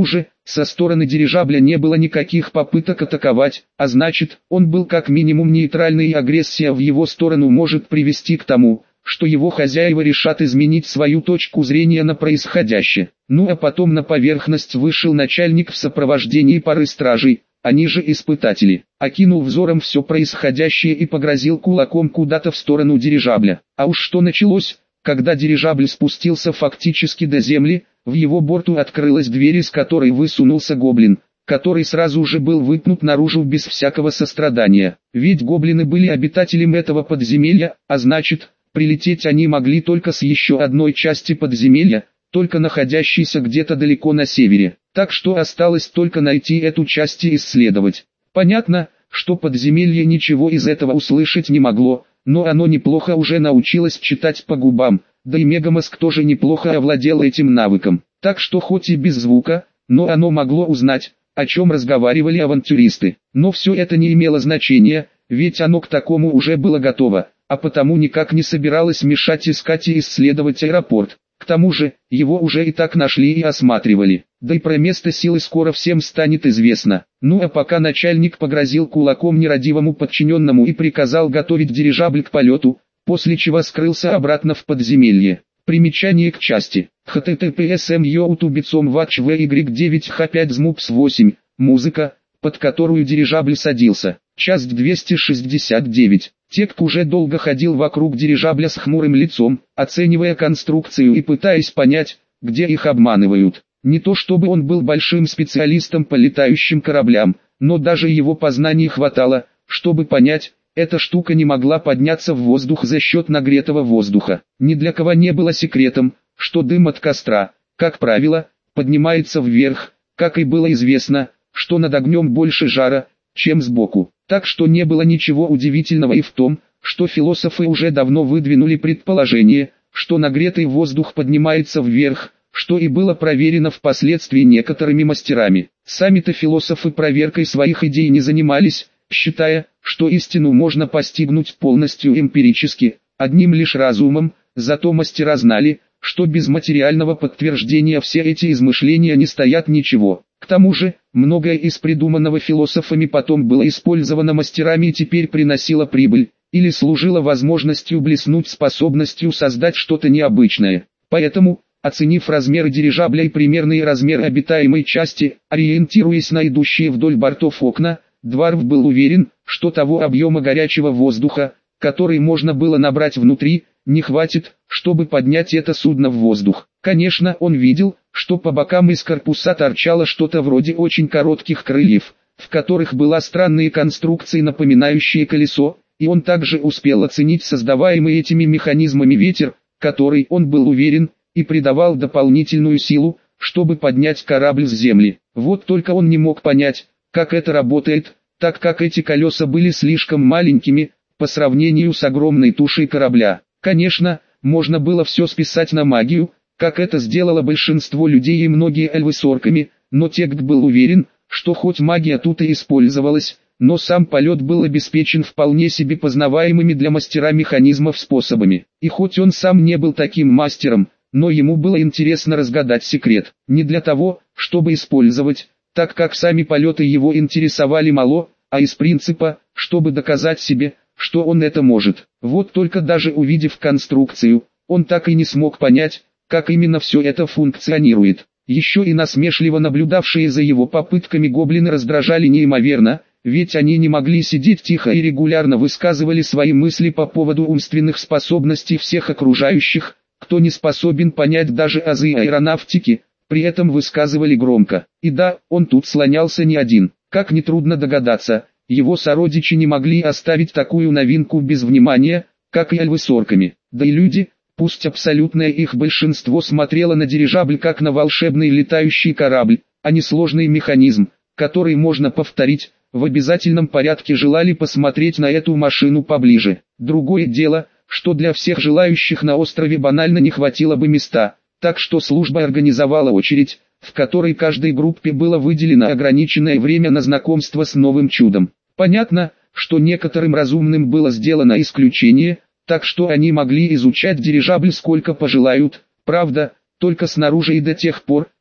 Со стороны дирижабля не было никаких попыток атаковать, а значит, он был как минимум нейтральный, и агрессия в его сторону может привести к тому, что его хозяева решат изменить свою точку зрения на происходящее. Ну а потом на поверхность вышел начальник в сопровождении пары стражей, они же испытатели, окинул взором все происходящее и погрозил кулаком куда-то в сторону дирижабля. А уж что началось, когда дирижабль спустился фактически до земли, в его борту открылась дверь, из которой высунулся гоблин, который сразу же был выпнут наружу без всякого сострадания. Ведь гоблины были обитателем этого подземелья, а значит, прилететь они могли только с еще одной части подземелья, только находящейся где-то далеко на севере. Так что осталось только найти эту часть и исследовать. Понятно, что подземелье ничего из этого услышать не могло, но оно неплохо уже научилось читать по губам, да и мегамозг тоже неплохо овладел этим навыком. Так что хоть и без звука, но оно могло узнать, о чем разговаривали авантюристы. Но все это не имело значения, ведь оно к такому уже было готово, а потому никак не собиралось мешать искать и исследовать аэропорт. К тому же, его уже и так нашли и осматривали, да и про место силы скоро всем станет известно. Ну а пока начальник погрозил кулаком нерадивому подчиненному и приказал готовить дирижабль к полету, после чего скрылся обратно в подземелье. Примечание к части. эйч ти ти пи эс эм ютубицом ватч ви игрек девять эйч пять змупс восемь. Музыка, под которую дирижабль садился. Часть двести шестьдесят девять. Тек уже долго ходил вокруг дирижабля с хмурым лицом, оценивая конструкцию и пытаясь понять, где их обманывают. Не то чтобы он был большим специалистом по летающим кораблям, но даже его познаний хватало, чтобы понять, эта штука не могла подняться в воздух за счет нагретого воздуха. Ни для кого не было секретом, что дым от костра, как правило, поднимается вверх, как и было известно, что над огнем больше жара, чем сбоку. Так что не было ничего удивительного и в том, что философы уже давно выдвинули предположение, что нагретый воздух поднимается вверх, что и было проверено впоследствии некоторыми мастерами. Сами-то философы проверкой своих идей не занимались, считая, что истину можно постигнуть полностью эмпирически, одним лишь разумом, зато мастера знали, что без материального подтверждения все эти измышления не стоят ничего. К тому же, многое из придуманного философами потом было использовано мастерами и теперь приносило прибыль, или служило возможностью блеснуть способностью создать что-то необычное. Поэтому, оценив размеры дирижабля и примерные размеры обитаемой части, ориентируясь на идущие вдоль бортов окна, Дварф был уверен, что того объема горячего воздуха, который можно было набрать внутри, не хватит, чтобы поднять это судно в воздух. Конечно, он видел, что по бокам из корпуса торчало что-то вроде очень коротких крыльев, в которых была странная конструкция, напоминающая колесо, и он также успел оценить создаваемый этими механизмами ветер, который, он был уверен, и придавал дополнительную силу, чтобы поднять корабль с земли. Вот только он не мог понять, как это работает, так как эти колеса были слишком маленькими, по сравнению с огромной тушей корабля. Конечно, можно было все списать на магию, как это сделало большинство людей и многие эльвы с орками, но Тект был уверен, что хоть магия тут и использовалась, но сам полет был обеспечен вполне себе познаваемыми для мастера механизмов способами. И хоть он сам не был таким мастером, но ему было интересно разгадать секрет. Не для того, чтобы использовать, так как сами полеты его интересовали мало, а из принципа, чтобы доказать себе, что он это может. Вот только даже увидев конструкцию, он так и не смог понять, как именно все это функционирует. Еще и насмешливо наблюдавшие за его попытками гоблины раздражали неимоверно, ведь они не могли сидеть тихо и регулярно высказывали свои мысли по поводу умственных способностей всех окружающих, кто не способен понять даже азы аэронавтики, при этом высказывали громко. И да, он тут слонялся не один. Как нетрудно догадаться, его сородичи не могли оставить такую новинку без внимания, как и эльвы с орками. Да и люди, пусть абсолютное их большинство смотрело на дирижабль как на волшебный летающий корабль, а не сложный механизм, который можно повторить, в обязательном порядке желали посмотреть на эту машину поближе. Другое дело, что для всех желающих на острове банально не хватило бы места, так что служба организовала очередь, в которой каждой группе было выделено ограниченное время на знакомство с новым чудом. Понятно, что некоторым разумным было сделано исключение, так что они могли изучать дирижабль сколько пожелают, правда, только снаружи и до тех пор,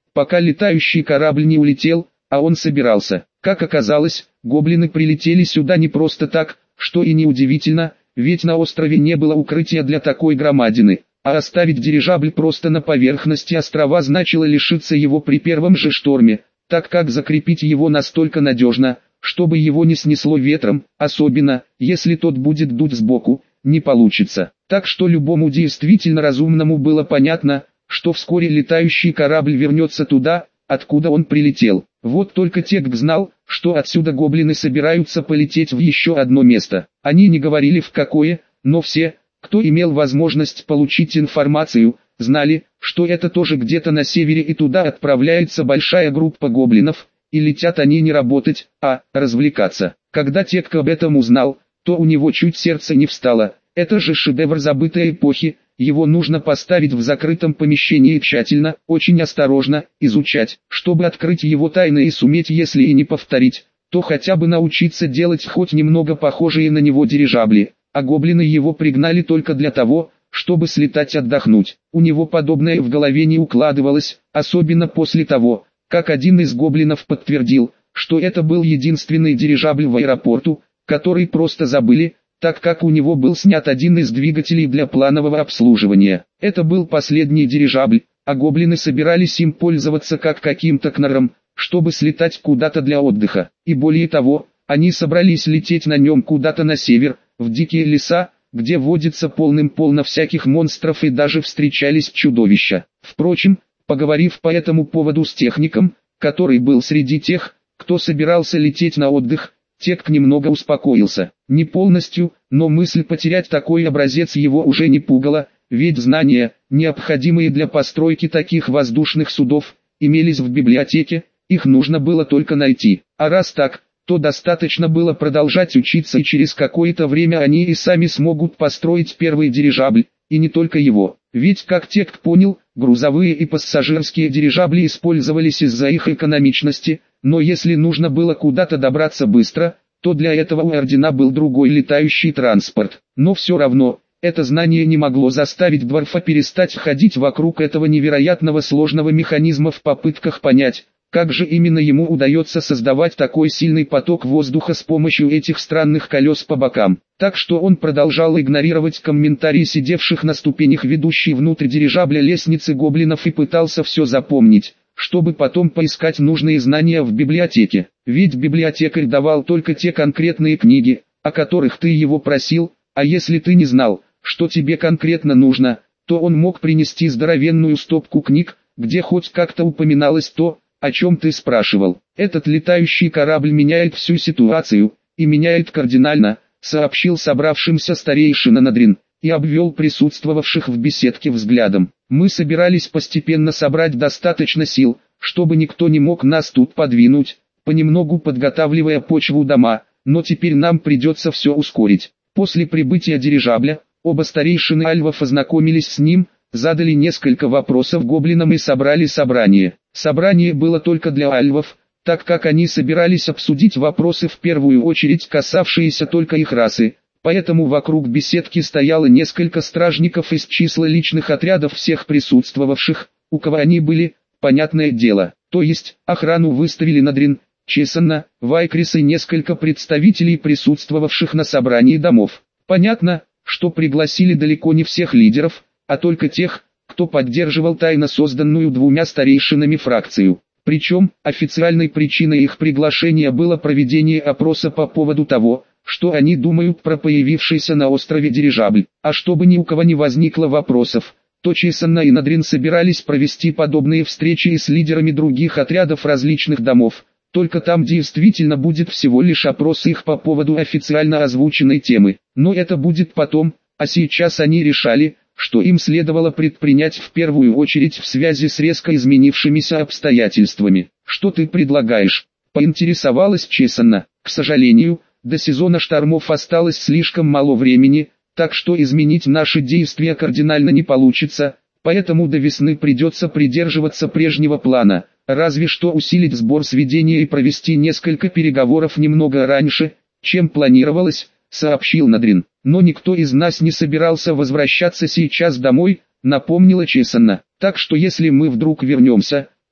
пока летающий корабль не улетел, а он собирался. Как оказалось, гоблины прилетели сюда не просто так, что и неудивительно, ведь на острове не было укрытия для такой громадины, а оставить дирижабль просто на поверхности острова значило лишиться его при первом же шторме, так как закрепить его настолько надежно, чтобы его не снесло ветром, особенно, если тот будет дуть сбоку, не получится. Так что любому действительно разумному было понятно, что вскоре летающий корабль вернется туда, откуда он прилетел. Вот только Тек знал, что отсюда гоблины собираются полететь в еще одно место. Они не говорили в какое, но все, кто имел возможность получить информацию, знали, что это тоже где-то на севере и туда отправляется большая группа гоблинов, и летят они не работать, а развлекаться. Когда Тек об этом узнал, то у него чуть сердце не встало. Это же шедевр забытой эпохи, его нужно поставить в закрытом помещении и тщательно, очень осторожно, изучать, чтобы открыть его тайны и суметь, если и не повторить, то хотя бы научиться делать хоть немного похожие на него дирижабли, а гоблины его пригнали только для того, чтобы слетать отдохнуть. У него подобное в голове не укладывалось, особенно после того, как один из гоблинов подтвердил, что это был единственный дирижабль в аэропорту, который просто забыли, так как у него был снят один из двигателей для планового обслуживания. Это был последний дирижабль, а гоблины собирались им пользоваться как каким-то кнором, чтобы слетать куда-то для отдыха. И более того, они собрались лететь на нем куда-то на север, в дикие леса, где водится полным-полно всяких монстров и даже встречались чудовища. Впрочем, поговорив по этому поводу с техником, который был среди тех, кто собирался лететь на отдых, Тек немного успокоился. Не полностью, но мысль потерять такой образец его уже не пугала, ведь знания, необходимые для постройки таких воздушных судов, имелись в библиотеке, их нужно было только найти. А раз так, то достаточно было продолжать учиться, и через какое-то время они и сами смогут построить первый дирижабль, и не только его. Ведь, как Тек понял, грузовые и пассажирские дирижабли использовались из-за их экономичности, но если нужно было куда-то добраться быстро, то для этого у Ордена был другой летающий транспорт. Но все равно, это знание не могло заставить Дворфа перестать ходить вокруг этого невероятного сложного механизма в попытках понять, как же именно ему удается создавать такой сильный поток воздуха с помощью этих странных колес по бокам. Так что он продолжал игнорировать комментарии сидевших на ступенях ведущей внутрь дирижабля лестницы гоблинов и пытался все запомнить, чтобы потом поискать нужные знания в библиотеке. Ведь библиотекарь давал только те конкретные книги, о которых ты его просил, а если ты не знал, что тебе конкретно нужно, то он мог принести здоровенную стопку книг, где хоть как-то упоминалось то, о чем ты спрашивал. Этот летающий корабль меняет всю ситуацию, и меняет кардинально, сообщил собравшимся старейшина Надрин, и обвел присутствовавших в беседке взглядом. Мы собирались постепенно собрать достаточно сил, чтобы никто не мог нас тут подвинуть, понемногу подготавливая почву дома, но теперь нам придется все ускорить. После прибытия дирижабля, оба старейшины альвов ознакомились с ним, задали несколько вопросов гоблинам и собрали собрание. Собрание было только для альвов, так как они собирались обсудить вопросы в первую очередь касавшиеся только их расы, поэтому вокруг беседки стояло несколько стражников из числа личных отрядов всех присутствовавших, у кого они были, понятное дело, то есть, охрану выставили Надрин, Чесанна, Вайкрис и несколько представителей присутствовавших на собрании домов. Понятно, что пригласили далеко не всех лидеров, а только тех, кто поддерживал тайно созданную двумя старейшинами фракцию. Причем, официальной причиной их приглашения было проведение опроса по поводу того, что они думают про появившийся на острове дирижабль. А чтобы ни у кого не возникло вопросов, то Чесанна и Надрин собирались провести подобные встречи и с лидерами других отрядов различных домов, только там действительно будет всего лишь опрос их по поводу официально озвученной темы. Но это будет потом, а сейчас они решали, что им следовало предпринять в первую очередь в связи с резко изменившимися обстоятельствами. «Что ты предлагаешь?» – поинтересовалась Чесанна. «К сожалению, до сезона штормов осталось слишком мало времени, так что изменить наши действия кардинально не получится, поэтому до весны придется придерживаться прежнего плана, разве что усилить сбор сведения и провести несколько переговоров немного раньше, чем планировалось», — сообщил Надрин. «Но никто из нас не собирался возвращаться сейчас домой», — напомнила Чесанна. «Так что если мы вдруг вернемся,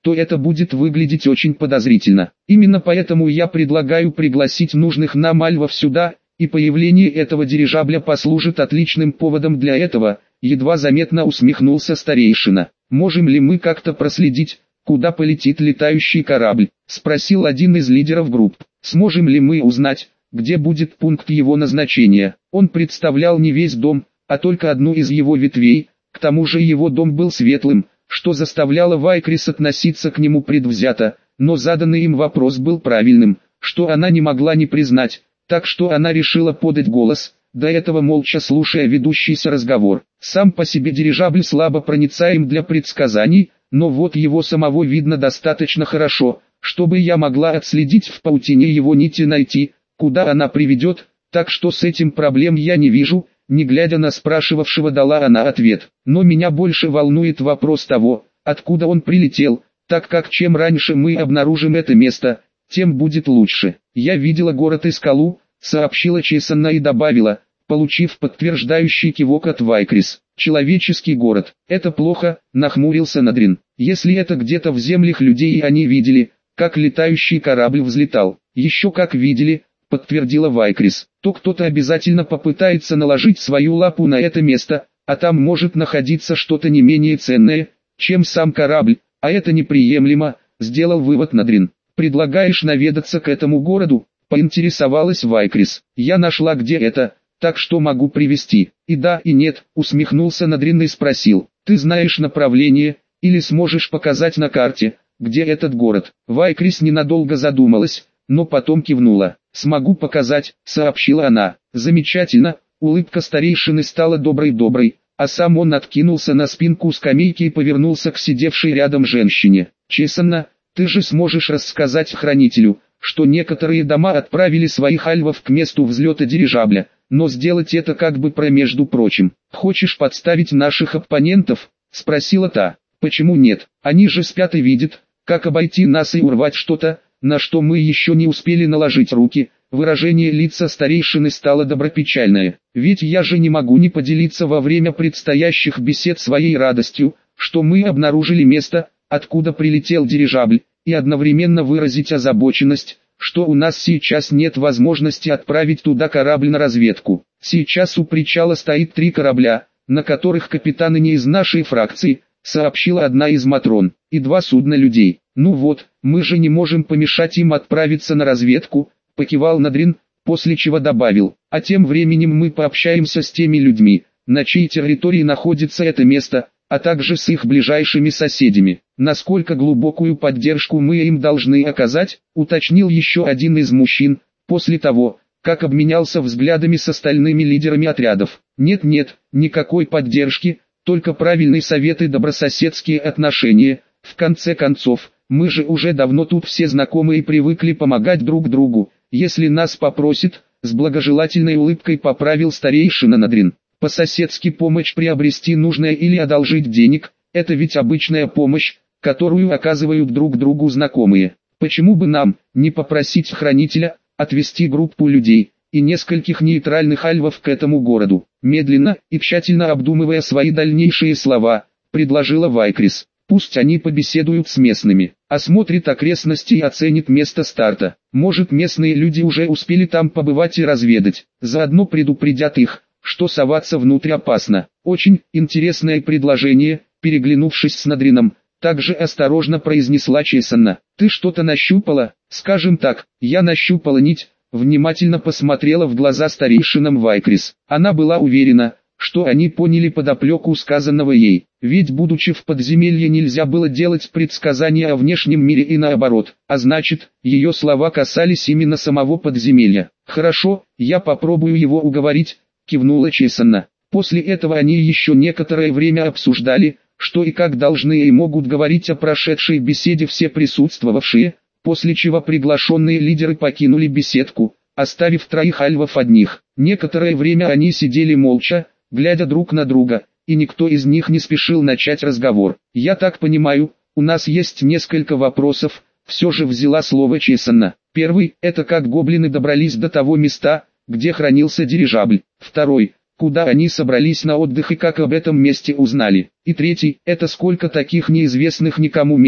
то это будет выглядеть очень подозрительно. Именно поэтому я предлагаю пригласить нужных нам альвов сюда, и появление этого дирижабля послужит отличным поводом для этого, едва заметно усмехнулся старейшина. Можем ли мы как-то проследить, куда полетит летающий корабль? Спросил один из лидеров групп. Сможем ли мы узнать, где будет пункт его назначения? Он представлял не весь дом, а только одну из его ветвей, к тому же его дом был светлым, что заставляло Вайкрис относиться к нему предвзято, но заданный им вопрос был правильным, что она не могла не признать, так что она решила подать голос, до этого молча слушая ведущийся разговор. Сам по себе дирижабль слабо проницаем для предсказаний, но вот его самого видно достаточно хорошо, чтобы я могла отследить в паутине его нити найти, куда она приведет, так что с этим проблем я не вижу. Не глядя на спрашивавшего, дала она ответ. Но меня больше волнует вопрос того, откуда он прилетел, так как чем раньше мы обнаружим это место, тем будет лучше. Я видела город и скалу, сообщила Чесанна и добавила, получив подтверждающий кивок от Вайкрис. Человеческий город. Это плохо, нахмурился Надрин. Если это где-то в землях людей и они видели, как летающий корабль взлетал. Еще как видели, подтвердила Вайкрис, то кто-то обязательно попытается наложить свою лапу на это место, а там может находиться что-то не менее ценное, чем сам корабль, а это неприемлемо, сделал вывод Надрин. Предлагаешь наведаться к этому городу? Поинтересовалась Вайкрис. Я нашла где это, так что могу привезти. И да, и нет, усмехнулся Надрин и спросил. Ты знаешь направление, или сможешь показать на карте, где этот город? Вайкрис ненадолго задумалась, но потом кивнула. «Смогу показать», — сообщила она. «Замечательно», улыбка старейшины стала доброй-доброй, а сам он откинулся на спинку скамейки и повернулся к сидевшей рядом женщине. «Чесанна, ты же сможешь рассказать хранителю, что некоторые дома отправили своих альвов к месту взлета дирижабля, но сделать это как бы про между прочим. Хочешь подставить наших оппонентов?» — спросила та. «Почему нет? Они же спят и видят, как обойти нас и урвать что-то, на что мы еще не успели наложить руки». Выражение лица старейшины стало добропечальное. «Ведь я же не могу не поделиться во время предстоящих бесед своей радостью, что мы обнаружили место, откуда прилетел дирижабль, и одновременно выразить озабоченность, что у нас сейчас нет возможности отправить туда корабль на разведку. Сейчас у причала стоит три корабля, на которых капитаны не из нашей фракции», сообщила одна из матрон, «и два судна людей. Ну вот, мы же не можем помешать им отправиться на разведку», покивал Надрин, после чего добавил, «а тем временем мы пообщаемся с теми людьми, на чьей территории находится это место, а также с их ближайшими соседями. Насколько глубокую поддержку мы им должны оказать», уточнил еще один из мужчин, после того, как обменялся взглядами с остальными лидерами отрядов. «Нет-нет, никакой поддержки, только правильный совет и добрососедские отношения, в конце концов, мы же уже давно тут все знакомы и привыкли помогать друг другу. Если нас попросит», с благожелательной улыбкой поправил старейшина Надрин. «По-соседски помощь приобрести нужное или одолжить денег, это ведь обычная помощь, которую оказывают друг другу знакомые. Почему бы нам не попросить хранителя отвести группу людей и нескольких нейтральных альвов к этому городу?» Медленно и тщательно обдумывая свои дальнейшие слова, предложила Вайкрис. «Пусть они побеседуют с местными, осмотрят окрестности и оценят место старта. Может, местные люди уже успели там побывать и разведать, заодно предупредят их, что соваться внутрь опасно». «Очень интересное предложение», переглянувшись с Надрином, также осторожно произнесла Чесанна. «Ты что-то нащупала?» «Скажем так, я нащупала нить», внимательно посмотрела в глаза старейшинам Вайкрис. Она была уверена, что они поняли подоплеку сказанного ей, ведь будучи в подземелье нельзя было делать предсказания о внешнем мире и наоборот, а значит, ее слова касались именно самого подземелья. «Хорошо, я попробую его уговорить», кивнула Чесанна. После этого они еще некоторое время обсуждали, что и как должны и могут говорить о прошедшей беседе все присутствовавшие, после чего приглашенные лидеры покинули беседку, оставив троих альвов одних. Некоторое время они сидели молча, глядя друг на друга, и никто из них не спешил начать разговор. «Я так понимаю, у нас есть несколько вопросов», все же взяла слово Чесанна. «Первый – это как гоблины добрались до того места, где хранился дирижабль. Второй – куда они собрались на отдых и как об этом месте узнали. И третий – это сколько таких неизвестных никому мест,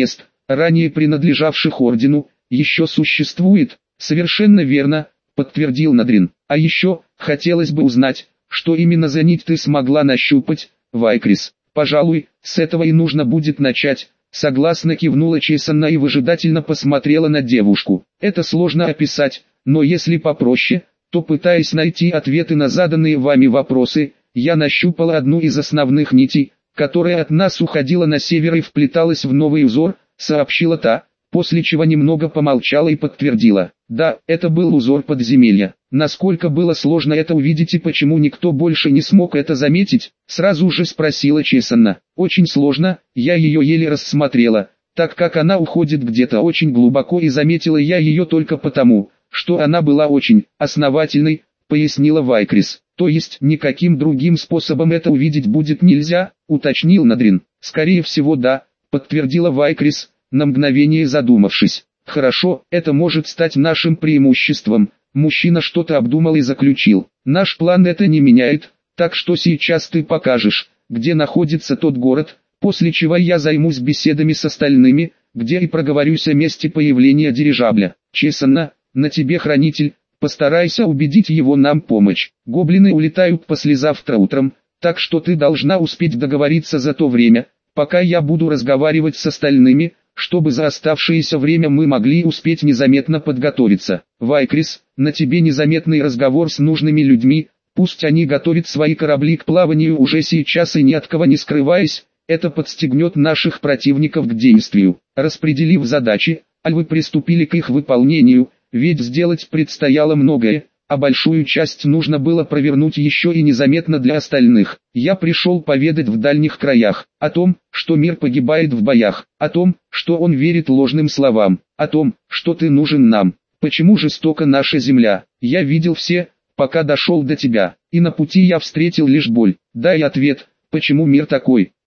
ранее принадлежавших ордену, еще существует. Совершенно верно, подтвердил Надрин. А еще, хотелось бы узнать, что именно за нить ты смогла нащупать, Вайкрис. Пожалуй, с этого и нужно будет начать. Согласно кивнула Чесанна и выжидательно посмотрела на девушку. Это сложно описать, но если попроще, то пытаясь найти ответы на заданные вами вопросы, я нащупала одну из основных нитей, которая от нас уходила на север и вплеталась в новый узор, сообщила та, после чего немного помолчала и подтвердила. Да, это был узор подземелья. Насколько было сложно это увидеть и почему никто больше не смог это заметить, сразу же спросила Чесанна. Очень сложно, я ее еле рассмотрела, так как она уходит где-то очень глубоко и заметила я ее только потому, что она была очень основательной, пояснила Вайкрис. То есть никаким другим способом это увидеть будет нельзя, уточнил Надрин. Скорее всего да, подтвердила Вайкрис, на мгновение задумавшись. Хорошо, это может стать нашим преимуществом. Мужчина что-то обдумал и заключил. Наш план это не меняет, так что сейчас ты покажешь, где находится тот город, после чего я займусь беседами с остальными, где и проговорюсь о месте появления дирижабля. Чесанна, на тебе хранитель, постарайся убедить его нам помочь. Гоблины улетают послезавтра утром, так что ты должна успеть договориться за то время, пока я буду разговаривать с остальными, чтобы за оставшееся время мы могли успеть незаметно подготовиться. Вайкрис, на тебе незаметный разговор с нужными людьми, пусть они готовят свои корабли к плаванию уже сейчас и ни от кого не скрываясь, это подстегнет наших противников к действию. Распределив задачи, альвы приступили к их выполнению, ведь сделать предстояло многое, а большую часть нужно было провернуть еще и незаметно для остальных. Я пришел поведать в дальних краях, о том, что мир погибает в боях, о том, что он верит ложным словам, о том, что ты нужен нам. Почему жестока наша земля? Я видел все, пока дошел до тебя, и на пути я встретил лишь боль. Дай ответ, почему мир такой?